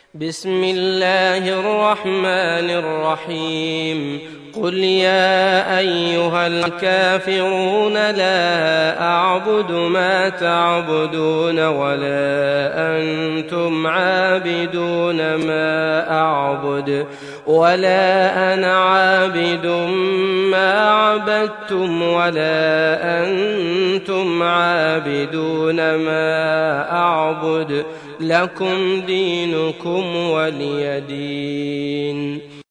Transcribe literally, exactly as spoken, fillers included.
بسم الله الرحمن الرحيم قل يا أيها الكافرون لا أعبد ما تعبدون ولا أنتم عابدون ما أعبد ولا أنا عابد ما عبدتم ولا أنتم عابدون ما أعبد لكم دينكم ولي دين.